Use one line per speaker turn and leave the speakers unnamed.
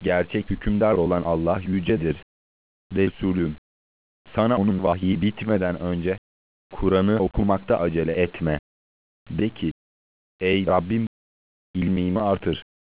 gerçek hükümdar olan Allah yücedir. Resulüm, sana onun vahyi bitmeden önce Kur'an'ı okumakta acele etme. De ki, ey Rabbim, ilmimi artır.